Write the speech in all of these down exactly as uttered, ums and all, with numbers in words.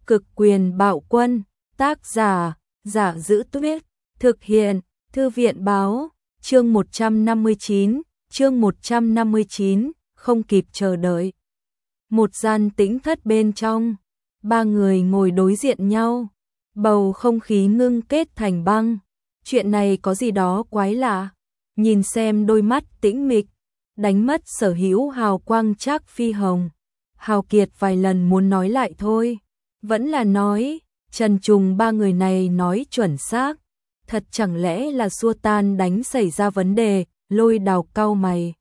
Cực quyền bạo quân, tác giả, Giả Giữ Tuyết, thực hiện, Thư viện báo, chương một trăm năm mươi chín, chương một trăm năm mươi chín, không kịp chờ đợi. Một gian tĩnh thất bên trong, ba người ngồi đối diện nhau, bầu không khí ngưng kết thành băng. Chuyện này có gì đó quái lạ, nhìn xem đôi mắt tĩnh mịch, đánh mất sở hữu hào quang Trác Phi Hồng. Hào Kiệt vài lần muốn nói lại thôi, vẫn là nói, Trần Trùng ba người này nói chuẩn xác, thật chẳng lẽ là xua tan đánh xảy ra vấn đề. Lôi Đào cau mày,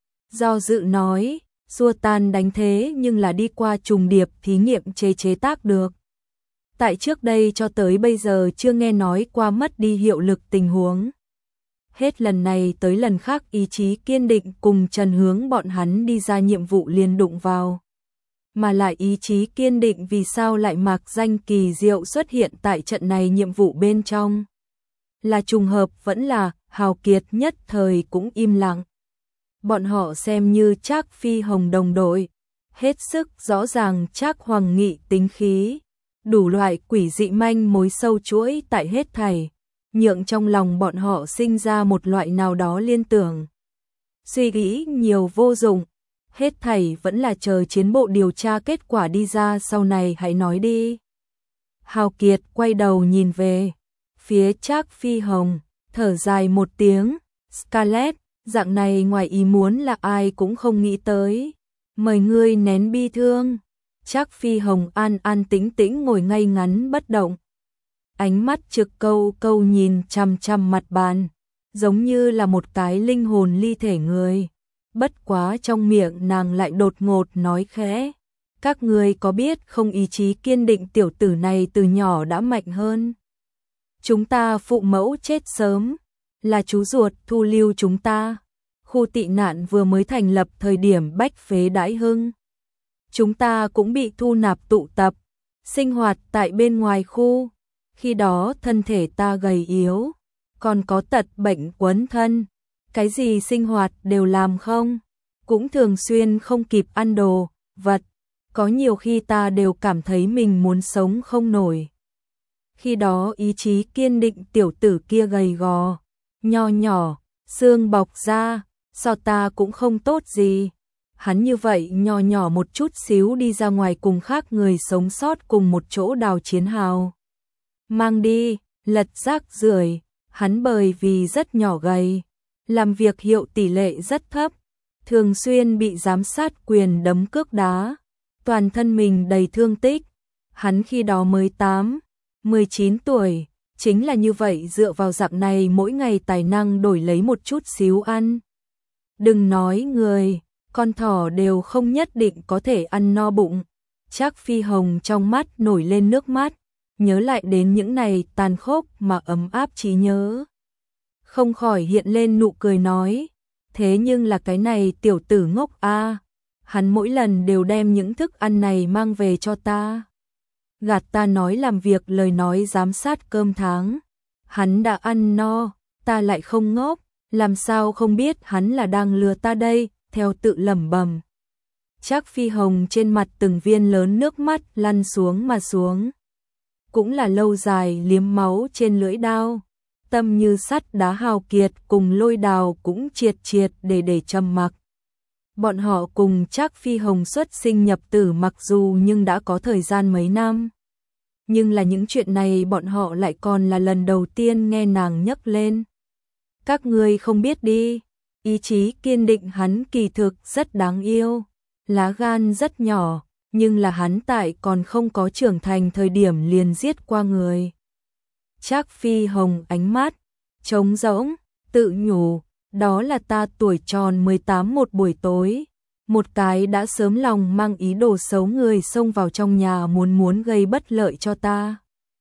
do dự nói, xua tan đánh thế nhưng là đi qua trùng điệp thí nghiệm chế chế tác được. Tại trước đây cho tới bây giờ chưa nghe nói qua mất đi hiệu lực tình huống. Hết lần này tới lần khác ý chí kiên định cùng Trần Hướng bọn hắn đi ra nhiệm vụ liền đụng vào. Mà lại ý chí kiên định vì sao lại mạc danh kỳ diệu xuất hiện tại trận này nhiệm vụ bên trong. Là trùng hợp vẫn là, Hào Kiệt nhất thời cũng im lặng. Bọn họ xem như Trác Phi Hồng đồng đội, hết sức rõ ràng Trác Hoàng Nghị tính khí, đủ loại quỷ dị manh mối sâu chuỗi tại hết thảy, nhượng trong lòng bọn họ sinh ra một loại nào đó liên tưởng. Suy nghĩ nhiều vô dụng, hết thảy vẫn là chờ chiến bộ điều tra kết quả đi ra sau này hãy nói đi. Hào Kiệt quay đầu nhìn về phía Trác Phi Hồng, thở dài một tiếng, Scarlett, dạng này ngoài ý muốn là ai cũng không nghĩ tới. Mời ngươi nén bi thương. Trác Phi Hồng an an tĩnh tĩnh ngồi ngay ngắn bất động. Ánh mắt trực câu câu nhìn chằm chằm mặt bàn, giống như là một cái linh hồn ly thể người. Bất quá trong miệng nàng lại đột ngột nói khẽ, các ngươi có biết không, ý chí kiên định tiểu tử này từ nhỏ đã mạnh hơn. Chúng ta phụ mẫu chết sớm, là chú ruột thu lưu chúng ta. Khu tị nạn vừa mới thành lập thời điểm bách phế đãi hưng. Chúng ta cũng bị thu nạp tụ tập, sinh hoạt tại bên ngoài khu. Khi đó thân thể ta gầy yếu, còn có tật bệnh quấn thân. Cái gì sinh hoạt đều làm không, cũng thường xuyên không kịp ăn đồ, vật. Có nhiều khi ta đều cảm thấy mình muốn sống không nổi. Khi đó ý chí kiên định tiểu tử kia gầy gò, nho nhỏ, xương bọc ra, so ta cũng không tốt gì. Hắn như vậy nho nhỏ một chút xíu đi ra ngoài cùng khác người sống sót cùng một chỗ đào chiến hào. Mang đi, lật rác rưởi, hắn bởi vì rất nhỏ gầy, làm việc hiệu tỷ lệ rất thấp, thường xuyên bị giám sát quyền đấm cước đá, toàn thân mình đầy thương tích. Hắn khi đó mới tám, mười chín tuổi, chính là như vậy dựa vào dạng này mỗi ngày tài năng đổi lấy một chút xíu ăn. Đừng nói người, con thỏ đều không nhất định có thể ăn no bụng. Trác Phi Hồng trong mắt nổi lên nước mắt, nhớ lại đến những này tàn khốc mà ấm áp trí nhớ. Không khỏi hiện lên nụ cười nói, thế nhưng là cái này tiểu tử ngốc a, hắn mỗi lần đều đem những thức ăn này mang về cho ta. Gạt ta nói làm việc lời nói giám sát cơm tháng. Hắn đã ăn no, ta lại không ngốc, làm sao không biết hắn là đang lừa ta đây, theo tự lẩm bẩm. Trác Phi Hồng trên mặt từng viên lớn nước mắt lăn xuống mà xuống. Cũng là lâu dài liếm máu trên lưỡi đao. Tâm như sắt đá Hào Kiệt cùng Lôi Đào cũng triệt triệt để để trầm mặc. Bọn họ cùng Trác Phi Hồng xuất sinh nhập tử mặc dù nhưng đã có thời gian mấy năm. Nhưng là những chuyện này bọn họ lại còn là lần đầu tiên nghe nàng nhắc lên. Các ngươi không biết đi, ý chí kiên định hắn kỳ thực rất đáng yêu, lá gan rất nhỏ, nhưng là hắn tại còn không có trưởng thành thời điểm liền giết qua người. Trác Phi Hồng ánh mắt trống rỗng, tự nhủ, đó là ta tuổi tròn mười tám một buổi tối, một cái đã sớm lòng mang ý đồ xấu người xông vào trong nhà muốn muốn gây bất lợi cho ta.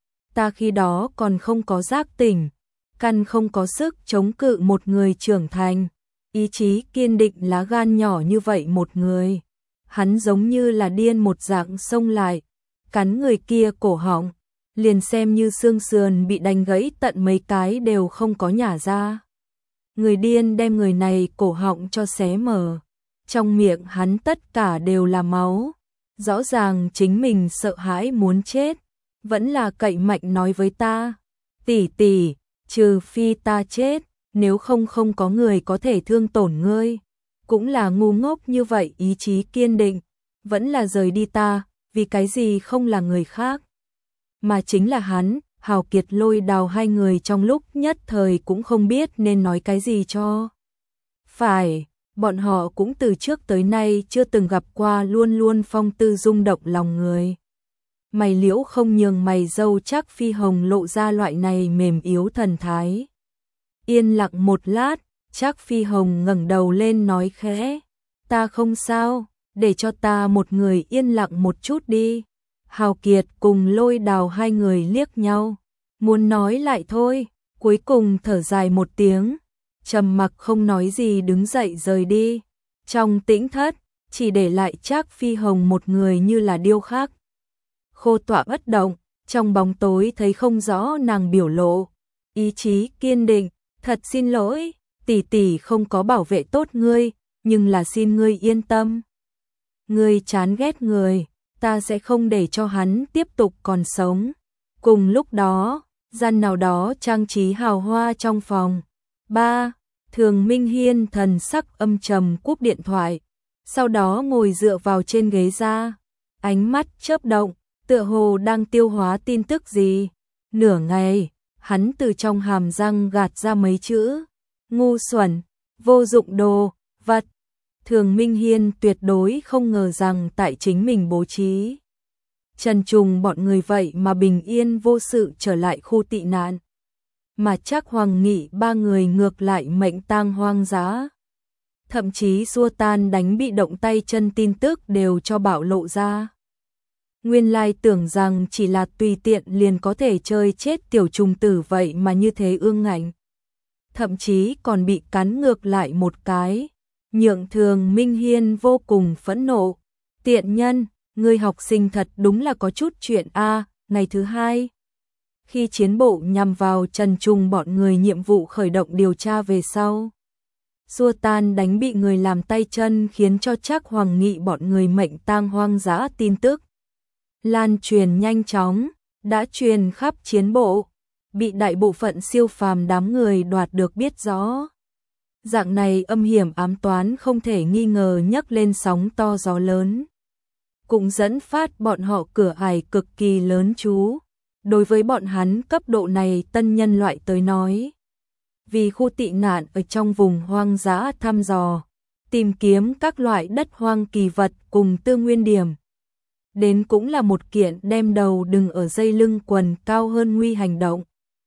Ta khi đó còn không có giác tỉnh, căn không có sức chống cự một người trưởng thành, ý chí kiên định lá gan nhỏ như vậy một người. Hắn giống như là điên một dạng xông lại, cắn người kia cổ họng, liền xem như xương sườn bị đánh gãy tận mấy cái đều không có nhả ra. Người điên đem người này cổ họng cho xé mở, trong miệng hắn tất cả đều là máu, Rõ ràng chính mình sợ hãi muốn chết, vẫn là cậy mạnh nói với ta, tỷ tỷ, trừ phi ta chết, nếu không không có người có thể thương tổn ngươi. Cũng là ngu ngốc như vậy, ý chí kiên định, vẫn là rời đi ta, vì cái gì không là người khác, mà chính là hắn. Hào Kiệt Lôi Đào hai người trong lúc nhất thời cũng không biết nên nói cái gì cho phải, bọn họ cũng từ trước tới nay chưa từng gặp qua luôn luôn phong tư rung động lòng người. Mày liễu không nhường mày dâu Trác Phi Hồng lộ ra loại này mềm yếu thần thái. Yên lặng một lát, Trác Phi Hồng ngẩng đầu lên nói khẽ, ta không sao, để cho ta một người yên lặng một chút đi. Hào Kiệt cùng Lôi Đào hai người liếc nhau, muốn nói lại thôi, cuối cùng thở dài một tiếng, trầm mặc không nói gì đứng dậy rời đi. Trong tĩnh thất, chỉ để lại Trác Phi Hồng một người như là điêu khắc. Khô tọa bất động, trong bóng tối thấy không rõ nàng biểu lộ, ý chí kiên định, thật xin lỗi, tỷ tỷ không có bảo vệ tốt ngươi, nhưng là xin ngươi yên tâm. Ngươi chán ghét người, ta sẽ không để cho hắn tiếp tục còn sống. Cùng lúc đó, gian nào đó trang trí hào hoa trong phòng. Ba, Thường Minh Hiên thần sắc âm trầm cúp điện thoại, sau đó ngồi dựa vào trên ghế ra, ánh mắt chớp động, tựa hồ đang tiêu hóa tin tức gì. Nửa ngày, hắn từ trong hàm răng gạt ra mấy chữ, ngu xuẩn, vô dụng đồ, vật. Thường Minh Hiên tuyệt đối không ngờ rằng tại chính mình bố trí Trần Trùng bọn người vậy mà bình yên vô sự trở lại khu tị nạn. Mà Trác Hoàng Nghị ba người ngược lại mệnh tang hoang dã. Thậm chí xua tan đánh bị động tay chân tin tức đều cho bạo lộ ra. Nguyên lai tưởng rằng chỉ là tùy tiện liền có thể chơi chết tiểu trùng tử vậy mà như thế ương ngạnh. Thậm chí còn bị cắn ngược lại một cái. Nhượng Thường Minh Hiên vô cùng phẫn nộ. Tiện nhân, ngươi học sinh thật đúng là có chút chuyện a. Ngày thứ hai, khi chiến bộ nhằm vào Trần Trùng bọn người nhiệm vụ khởi động điều tra về sau, xua tan đánh bị người làm tay chân khiến cho Trác Hoàng Nghị bọn người mệnh tang hoang dã tin tức lan truyền nhanh chóng, đã truyền khắp chiến bộ, bị đại bộ phận siêu phàm đám người đoạt được biết rõ. Dạng này âm hiểm ám toán không thể nghi ngờ nhấc lên sóng to gió lớn, cũng dẫn phát bọn họ cửa ải cực kỳ lớn chú. Đối với bọn hắn cấp độ này tân nhân loại tới nói, vì khu tị nạn ở trong vùng hoang dã thăm dò, tìm kiếm các loại đất hoang kỳ vật cùng tư nguyên điểm, đến cũng là một kiện đem đầu đừng ở dây lưng quần cao hơn nguy hành động.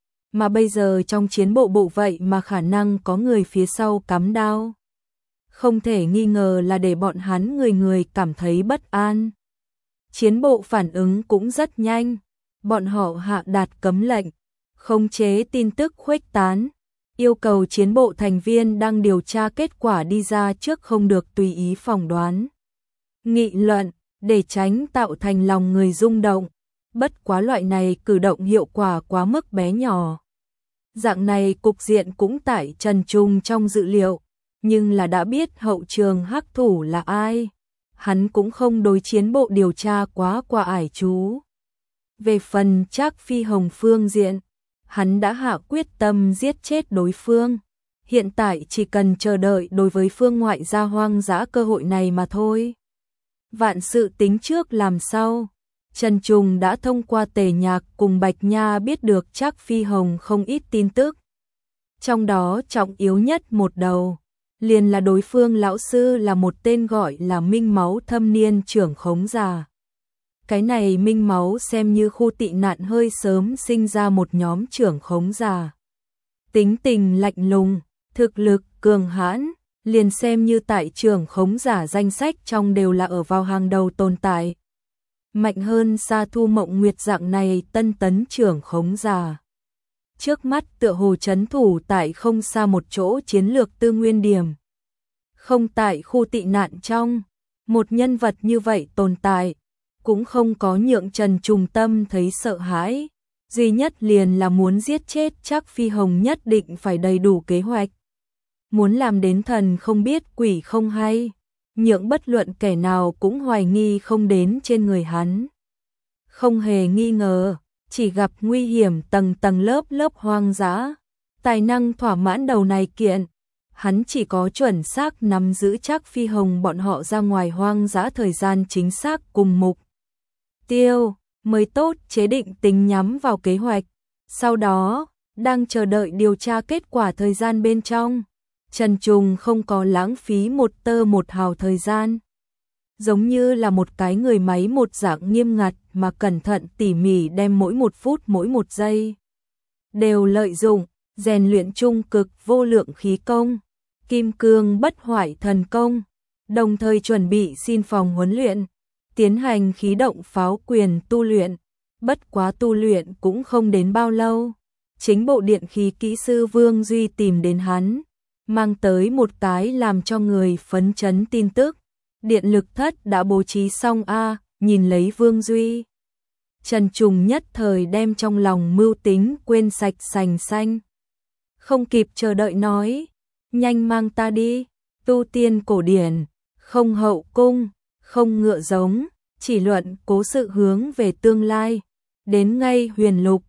Mà bây giờ trong chiến bộ bộ vậy mà khả năng có người phía sau cắm đao, không thể nghi ngờ là để bọn hắn người người cảm thấy bất an. Chiến bộ phản ứng cũng rất nhanh, bọn họ hạ đạt cấm lệnh, khống chế tin tức khuếch tán, yêu cầu chiến bộ thành viên đang điều tra kết quả đi ra trước không được tùy ý phỏng đoán, nghị luận, để tránh tạo thành lòng người rung động. Bất quá loại này cử động hiệu quả quá mức bé nhỏ. Dạng này cục diện cũng tại Trần Trùng trong dự liệu, nhưng là đã biết hậu trường hắc thủ là ai, hắn cũng không đối chiến bộ điều tra quá qua ải chú. Về phần Trác Phi Hồng phương diện, hắn đã hạ quyết tâm giết chết đối phương, hiện tại chỉ cần chờ đợi đối với phương ngoại gia hoang dã cơ hội này mà thôi. Vạn sự tính trước làm sau. Trần Trùng đã thông qua Tề Nhạc cùng Bạch Nha biết được Trác Phi Hồng không ít tin tức. Trong đó trọng yếu nhất một đầu, liền là đối phương lão sư là một tên gọi là Minh Máu thâm niên trưởng khống giả. Cái này Minh Máu xem như khu tị nạn hơi sớm sinh ra một nhóm trưởng khống giả. Tính tình lạnh lùng, thực lực cường hãn, liền xem như tại trưởng khống giả danh sách trong đều là ở vào hàng đầu tồn tại. Mạnh hơn Sa Thu Mộng Nguyệt dạng này tân tấn trưởng khống giả. Trước mắt tựa hồ trấn thủ tại không xa một chỗ chiến lược tư nguyên điểm. Không tại khu tị nạn trong, một nhân vật như vậy tồn tại, cũng không có nhượng Trần Trùng tâm thấy sợ hãi. Duy nhất liền là muốn giết chết Trác Phi Hồng nhất định phải đầy đủ kế hoạch. Muốn làm đến thần không biết quỷ không hay. nhượng bất luận kẻ nào cũng hoài nghi không đến trên người hắn. Không hề nghi ngờ, chỉ gặp nguy hiểm tầng tầng lớp lớp hoang dã, tài năng thỏa mãn đầu này kiện. Hắn chỉ có chuẩn xác nắm giữ chắc Phi Hồng bọn họ ra ngoài hoang dã thời gian chính xác cùng mục tiêu, mới tốt chế định tính nhắm vào kế hoạch. Sau đó, đang chờ đợi điều tra kết quả thời gian bên trong, Trần Trùng không có lãng phí một tơ một hào thời gian. Giống như là một cái người máy một dạng nghiêm ngặt mà cẩn thận tỉ mỉ đem mỗi một phút mỗi một giây đều lợi dụng, rèn luyện trung cực vô lượng khí công, kim cương bất hoại thần công, đồng thời chuẩn bị xin phòng huấn luyện, tiến hành khí động pháo quyền tu luyện. Bất quá tu luyện cũng không đến bao lâu, chính bộ điện khí kỹ sư Vương Duy tìm đến hắn, mang tới một cái làm cho người phấn chấn tin tức. Điện lực thất đã bố trí xong a. Nhìn lấy Vương Duy, Trần Trùng nhất thời đem trong lòng mưu tính quên sạch sành xanh. Không kịp chờ đợi nói, nhanh mang ta đi, tu tiên cổ điển, không hậu cung, không ngựa giống, chỉ luận cố sự hướng về tương lai, đến ngay huyền lục,